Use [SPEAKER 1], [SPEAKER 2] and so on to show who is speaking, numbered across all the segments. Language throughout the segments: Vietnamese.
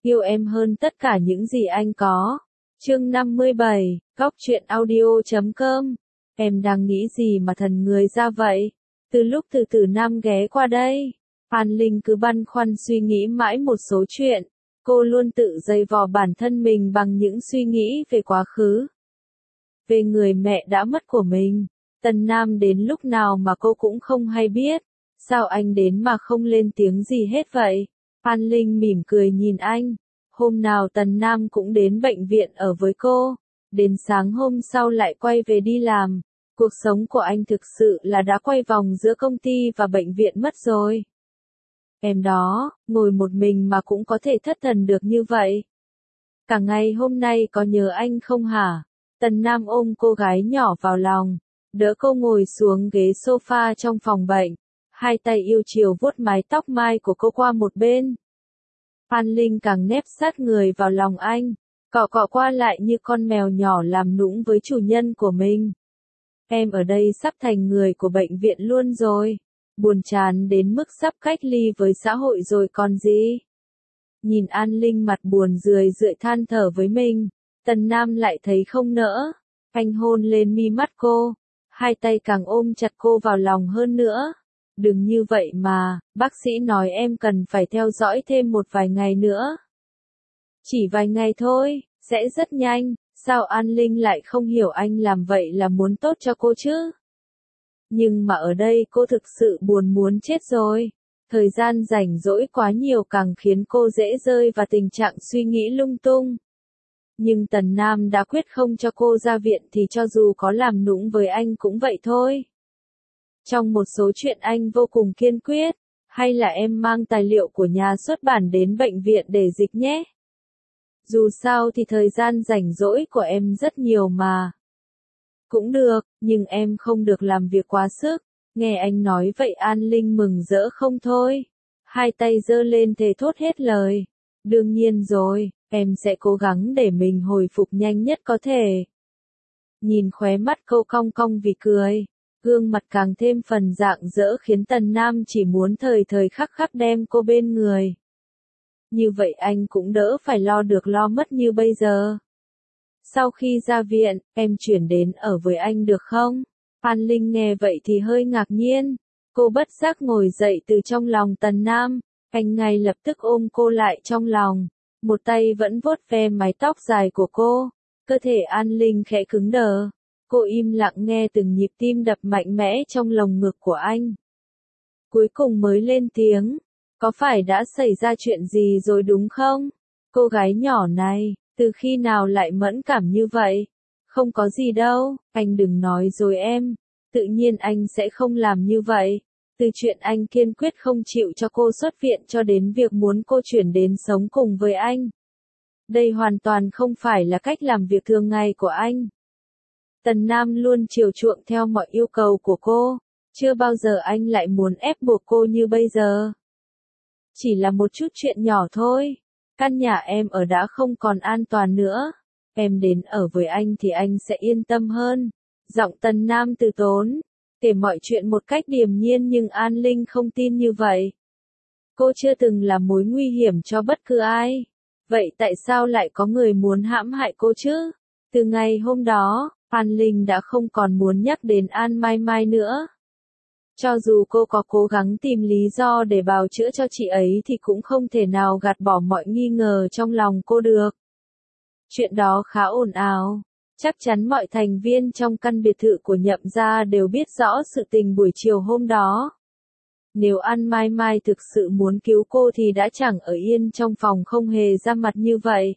[SPEAKER 1] yêu em hơn tất cả những gì anh có. Chương 57, Góc truyện audio.com. Em đang nghĩ gì mà thần người ra vậy? Từ lúc từ Tử Nam ghé qua đây, An Linh cứ băn khoăn suy nghĩ mãi một số chuyện. Cô luôn tự dày vò bản thân mình bằng những suy nghĩ về quá khứ, về người mẹ đã mất của mình. Tần Nam đến lúc nào mà cô cũng không hay biết. Sao anh đến mà không lên tiếng gì hết vậy? An Linh mỉm cười nhìn anh. Hôm nào Tần Nam cũng đến bệnh viện ở với cô. Đến sáng hôm sau lại quay về đi làm. Cuộc sống của anh thực sự là đã quay vòng giữa công ty và bệnh viện mất rồi. Em đó, ngồi một mình mà cũng có thể thất thần được như vậy. Cả ngày hôm nay có nhớ anh không hả? Tần Nam ôm cô gái nhỏ vào lòng, đỡ cô ngồi xuống ghế sofa trong phòng bệnh. Hai tay yêu chiều vuốt mái tóc mai của cô qua một bên. An Linh càng nép sát người vào lòng anh, cọ cọ qua lại như con mèo nhỏ làm nũng với chủ nhân của mình. Em ở đây sắp thành người của bệnh viện luôn rồi. Buồn chán đến mức sắp cách ly với xã hội rồi còn gì. Nhìn An Linh mặt buồn rười rượi than thở với mình, Tần Nam lại thấy không nỡ. Anh hôn lên mi mắt cô, hai tay càng ôm chặt cô vào lòng hơn nữa. Đừng như vậy mà, bác sĩ nói em cần phải theo dõi thêm một vài ngày nữa. Chỉ vài ngày thôi, sẽ rất nhanh. Sao An Linh lại không hiểu anh làm vậy là muốn tốt cho cô chứ? Nhưng mà ở đây cô thực sự buồn muốn chết rồi. Thời gian rảnh rỗi quá nhiều càng khiến cô dễ rơi vào tình trạng suy nghĩ lung tung. Nhưng Tần Nam đã quyết không cho cô ra viện thì cho dù có làm nũng với anh cũng vậy thôi. Trong một số chuyện anh vô cùng kiên quyết. Hay là em mang tài liệu của nhà xuất bản đến bệnh viện để dịch nhé. Dù sao thì thời gian rảnh rỗi của em rất nhiều mà. Cũng được, nhưng em không được làm việc quá sức. Nghe anh nói vậy An Linh mừng rỡ không thôi. Hai tay giơ lên thề thốt hết lời. Đương nhiên rồi, em sẽ cố gắng để mình hồi phục nhanh nhất có thể. Nhìn khóe mắt cô cong cong vì cười. Gương mặt càng thêm phần rạng rỡ khiến Tần Nam chỉ muốn thời thời khắc khắc đem cô bên người. Như vậy anh cũng đỡ phải lo được lo mất như bây giờ. Sau khi ra viện, em chuyển đến ở với anh được không? An Linh nghe vậy thì hơi ngạc nhiên. Cô bất giác ngồi dậy từ trong lòng Tần Nam. Anh ngay lập tức ôm cô lại trong lòng. Một tay vẫn vuốt ve mái tóc dài của cô. Cơ thể An Linh khẽ cứng đờ. Cô im lặng nghe từng nhịp tim đập mạnh mẽ trong lồng ngực của anh. Cuối cùng mới lên tiếng. Có phải đã xảy ra chuyện gì rồi đúng không? Cô gái nhỏ này, từ khi nào lại mẫn cảm như vậy? Không có gì đâu, anh đừng nói rồi em. Tự nhiên anh sẽ không làm như vậy. Từ chuyện anh kiên quyết không chịu cho cô xuất viện cho đến việc muốn cô chuyển đến sống cùng với anh. Đây hoàn toàn không phải là cách làm việc thường ngày của anh. Tần Nam luôn chiều chuộng theo mọi yêu cầu của cô. Chưa bao giờ anh lại muốn ép buộc cô như bây giờ. Chỉ là một chút chuyện nhỏ thôi. Căn nhà em ở đã không còn an toàn nữa. Em đến ở với anh thì anh sẽ yên tâm hơn. Giọng Tần Nam từ tốn. Kể mọi chuyện một cách điềm nhiên nhưng An Linh không tin như vậy. Cô chưa từng là mối nguy hiểm cho bất cứ ai. Vậy tại sao lại có người muốn hãm hại cô chứ? Từ ngày hôm đó, An Linh đã không còn muốn nhắc đến An Mai Mai nữa. Cho dù cô có cố gắng tìm lý do để bào chữa cho chị ấy thì cũng không thể nào gạt bỏ mọi nghi ngờ trong lòng cô được. Chuyện đó khá ồn ào. Chắc chắn mọi thành viên trong căn biệt thự của Nhậm gia đều biết rõ sự tình buổi chiều hôm đó. Nếu An Mai Mai thực sự muốn cứu cô thì đã chẳng ở yên trong phòng không hề ra mặt như vậy.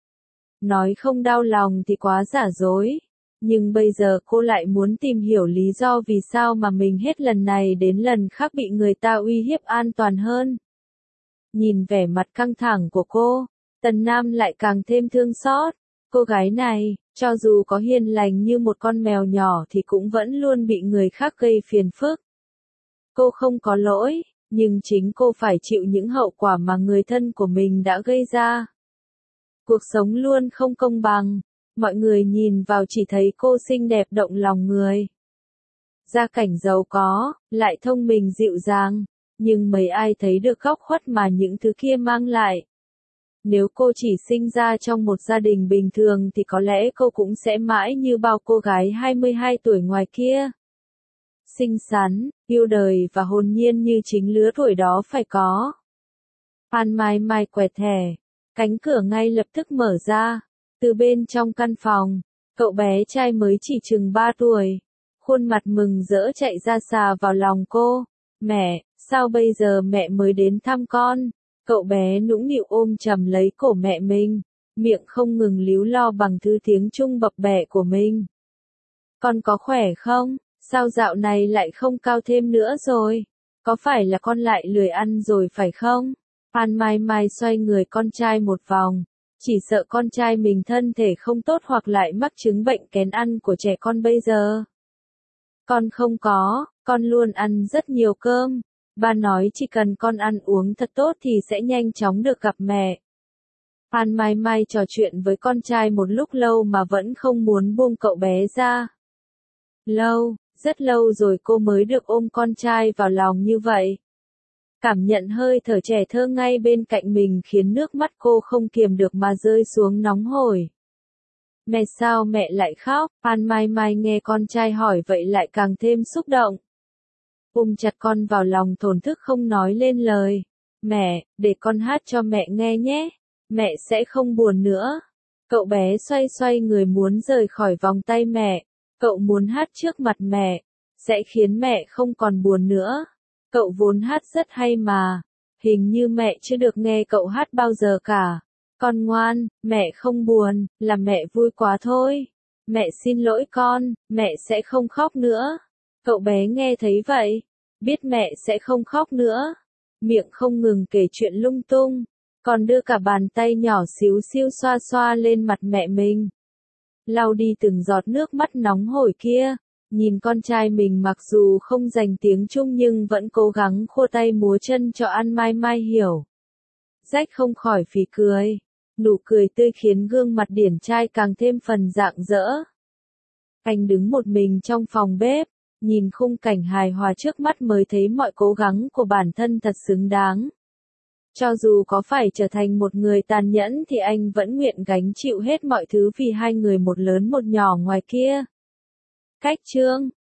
[SPEAKER 1] Nói không đau lòng thì quá giả dối. Nhưng bây giờ cô lại muốn tìm hiểu lý do vì sao mà mình hết lần này đến lần khác bị người ta uy hiếp an toàn hơn. Nhìn vẻ mặt căng thẳng của cô, Tần Nam lại càng thêm thương xót. Cô gái này, cho dù có hiền lành như một con mèo nhỏ thì cũng vẫn luôn bị người khác gây phiền phức. Cô không có lỗi, nhưng chính cô phải chịu những hậu quả mà người thân của mình đã gây ra. Cuộc sống luôn không công bằng. Mọi người nhìn vào chỉ thấy cô xinh đẹp động lòng người. Gia cảnh giàu có, lại thông minh dịu dàng. Nhưng mấy ai thấy được góc khuất mà những thứ kia mang lại. Nếu cô chỉ sinh ra trong một gia đình bình thường thì có lẽ cô cũng sẽ mãi như bao cô gái 22 tuổi ngoài kia. Xinh xắn, yêu đời và hồn nhiên như chính lứa tuổi đó phải có. An Mai Mai quẹt thẻ. Cánh cửa ngay lập tức mở ra. Từ bên trong căn phòng, cậu bé trai mới chỉ chừng 3 tuổi. Khuôn mặt mừng rỡ chạy ra xà vào lòng cô. Mẹ, sao bây giờ mẹ mới đến thăm con? Cậu bé nũng nịu ôm chầm lấy cổ mẹ mình, miệng không ngừng líu lo bằng thứ tiếng Trung bập bẹ của mình. Con có khỏe không? Sao dạo này lại không cao thêm nữa rồi? Có phải là con lại lười ăn rồi phải không? An Mai Mai xoay người con trai một vòng, chỉ sợ con trai mình thân thể không tốt hoặc lại mắc chứng bệnh kén ăn của trẻ con bây giờ. Con không có, con luôn ăn rất nhiều cơm. Ba nói chỉ cần con ăn uống thật tốt thì sẽ nhanh chóng được gặp mẹ. An Mai Mai trò chuyện với con trai một lúc lâu mà vẫn không muốn buông cậu bé ra. Lâu, rất lâu rồi cô mới được ôm con trai vào lòng như vậy. Cảm nhận hơi thở trẻ thơ ngay bên cạnh mình khiến nước mắt cô không kiềm được mà rơi xuống nóng hổi. Mẹ sao mẹ lại khóc? An Mai Mai nghe con trai hỏi vậy lại càng thêm xúc động. Ôm chặt con vào lòng thổn thức không nói lên lời. Mẹ, để con hát cho mẹ nghe nhé. Mẹ sẽ không buồn nữa. Cậu bé xoay xoay người muốn rời khỏi vòng tay mẹ. Cậu muốn hát trước mặt mẹ. Sẽ khiến mẹ không còn buồn nữa. Cậu vốn hát rất hay mà. Hình như mẹ chưa được nghe cậu hát bao giờ cả. Con ngoan, mẹ không buồn, là mẹ vui quá thôi. Mẹ xin lỗi con, mẹ sẽ không khóc nữa. Cậu bé nghe thấy vậy, biết mẹ sẽ không khóc nữa. Miệng không ngừng kể chuyện lung tung, còn đưa cả bàn tay nhỏ xíu xiu xoa xoa lên mặt mẹ mình. Lau đi từng giọt nước mắt nóng hổi kia, nhìn con trai mình mặc dù không dành tiếng Trung nhưng vẫn cố gắng khua tay múa chân cho An Mai Mai hiểu. Rách không khỏi phì cười. Nụ cười tươi khiến gương mặt điển trai càng thêm phần rạng rỡ. Anh đứng một mình trong phòng bếp, nhìn khung cảnh hài hòa trước mắt mới thấy mọi cố gắng của bản thân thật xứng đáng. Cho dù có phải trở thành một người tàn nhẫn thì anh vẫn nguyện gánh chịu hết mọi thứ vì hai người một lớn một nhỏ ngoài kia. Cách chương